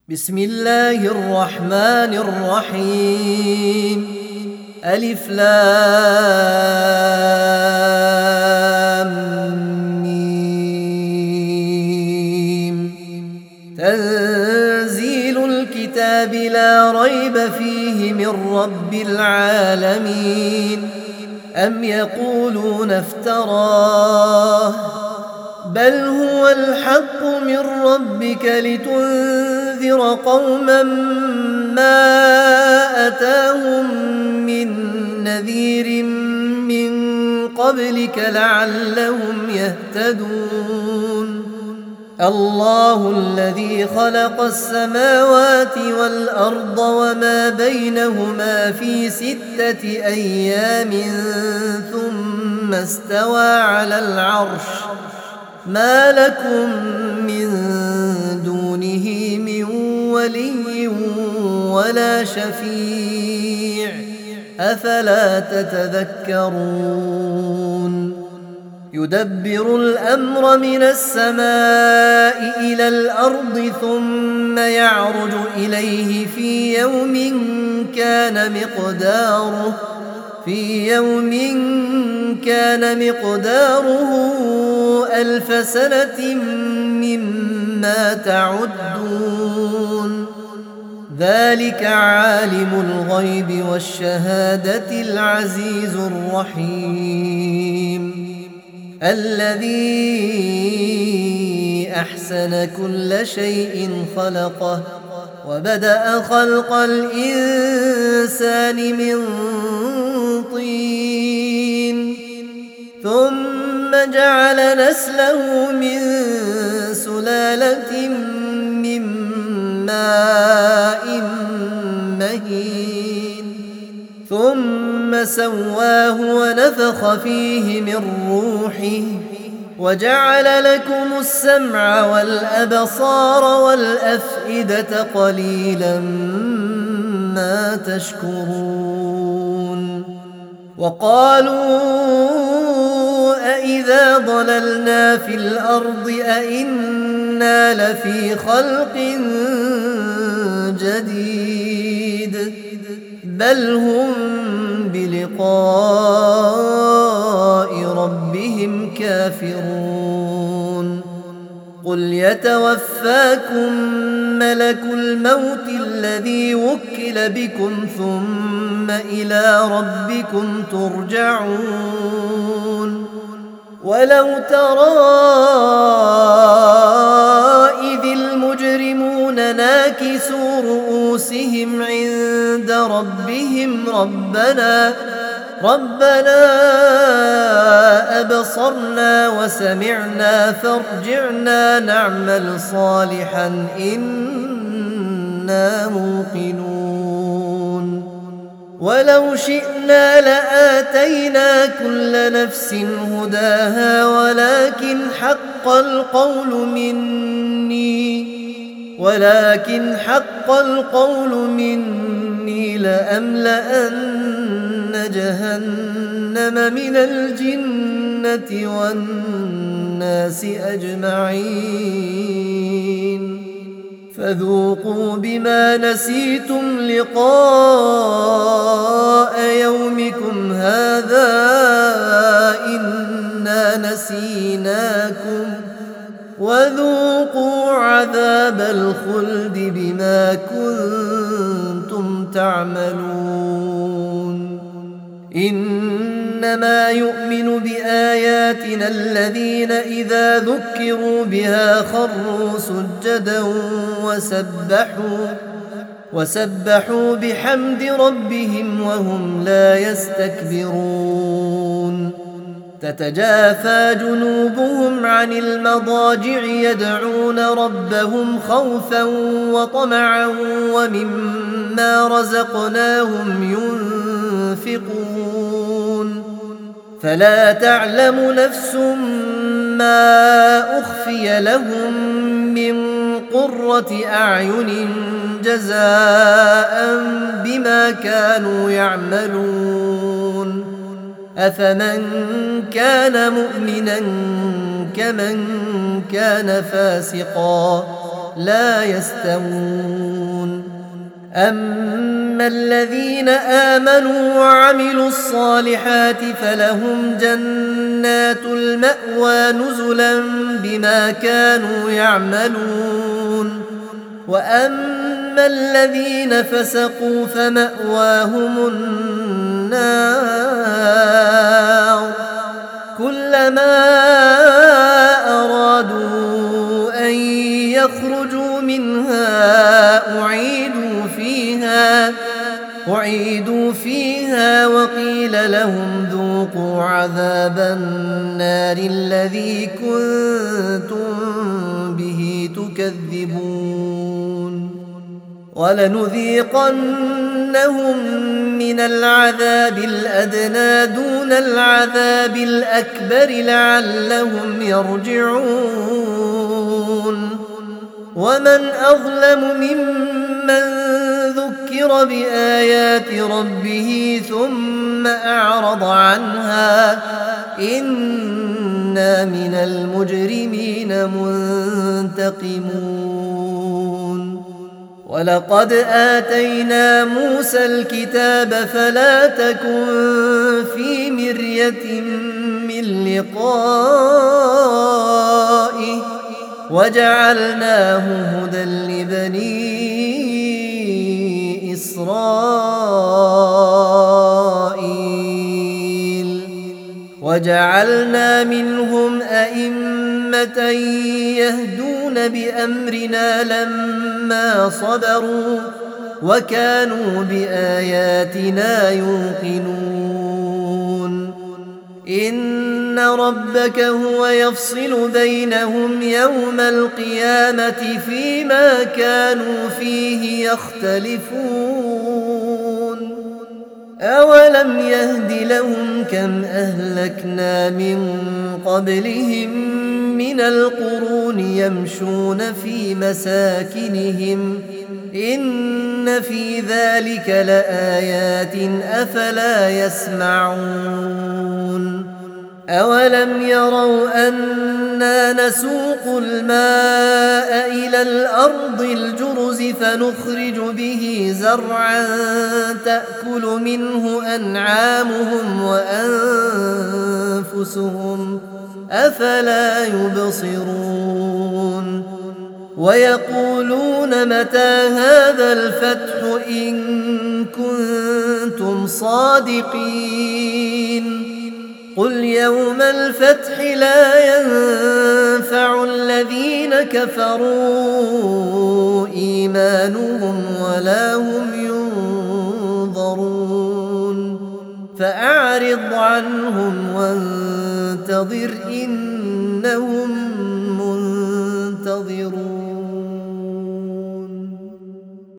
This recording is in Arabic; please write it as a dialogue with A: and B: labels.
A: بسم الله الرحمن الرحيم. ألف لام ميم. تنزيل الكتاب لا ريب فيه من رب العالمين. أم يقولون افتراه بل هو الحق من ربك لتنذر قوما ما أتاهم من نذير من قبلك لعلهم يهتدون. الله الذي خلق السماوات والأرض وما بينهما في 6 أيام ثم استوى على العرش ما لكم من دونه من ولي ولا شفيع أفلا تتذكرون. يدبر الأمر من السماء إلى الأرض ثم يعرج إليه في يوم كان مقداره 1000 سنة مما تعدون. ذلك عالم الغيب والشهادة العزيز الرحيم الذي أحسن كل شيء خلقه وبدأ خلق الإنسان من طين ثم جعل نسله من سلالة من ماء مهين ثم سواه ونفخ فيه من روحه وجعل لكم السمع والأبصار والأفئدة قليلا ما تشكرون. وقالوا أإذا ضللنا في الأرض أإنا لفي خلق جديد بل هم بلقاء ربهم كافرون. قل يتوفاكم ملك الموت الذي وكل بكم ثم إلى ربكم ترجعون. ولو ترى إذ المجرمون ناكسوا رؤوسهم عند ربهم ربنا أبصرنا وسمعنا فارجعنا نعمل صالحا إنا موقنون. ولو شئنا لآتينا كل نفس هداها ولكن حق القول مني لأملأن جهنم من الجنة والناس أجمعين فذوقوا بما نسيتم لقاء يومكم هذا إنا نسيناكم وذوقوا عذاب الخلد بما كنتم تعملون. إنما يؤمن بآياتنا الذين إذا ذكروا بها خروا سجدا وسبحوا بحمد ربهم وهم لا يستكبرون. تتجافى جنوبهم عن المضاجع يدعون ربهم خوفا وطمعا ومما رزقناهم ينفقون. فلا تعلم نفس ما أخفي لهم من قرة أعين جزاء بما كانوا يعملون. أفمن كان مؤمنا كمن كان فاسقا لا يستوون. أما الذين آمنوا وعملوا الصالحات فلهم جنات المأوى نزلا بما كانوا يعملون. وأما الذين فسقوا فمأواهم النار كلما أرادوا أن يخرجوا منها أعيدوا فيها وقيل لهم ذوقوا عذاب النار الذي كنتم به تكذبون. ولنذيقنهم من العذاب الأدنى دون العذاب الأكبر لعلهم يرجعون. ومن أظلم ممن ذكر بآيات ربه ثم أعرض عنها إنا من المجرمين منتقمون. ولقد آتينا موسى الكتاب فلا تكن في مرية من لقائه وجعلناه هدى لبني إسرائيل. وجعلنا منهم أئمة يهدون بأمرنا لما صبروا وكانوا بآياتنا يوقنون. إن ربك هو يفصل بينهم يوم القيامة فيما كانوا فيه يختلفون. أولم يهد لهم كم أهلكنا من قبلهم من القرون يمشون في مساكنهم إن في ذلك لآيات أفلا يسمعون. أولم يروا أنا نسوق الماء إلى الأرض الجرز فنخرج به زرعا تأكل منه أنعامهم وأنفسهم أفلا يبصرون. ويقولون متى هذا الفتح إن كنتم صادقين قل يوم الفتح لا ينفع الذين كفروا إيمانهم ولا هم ينظرون. فأعرض عنهم وانتظر إنهم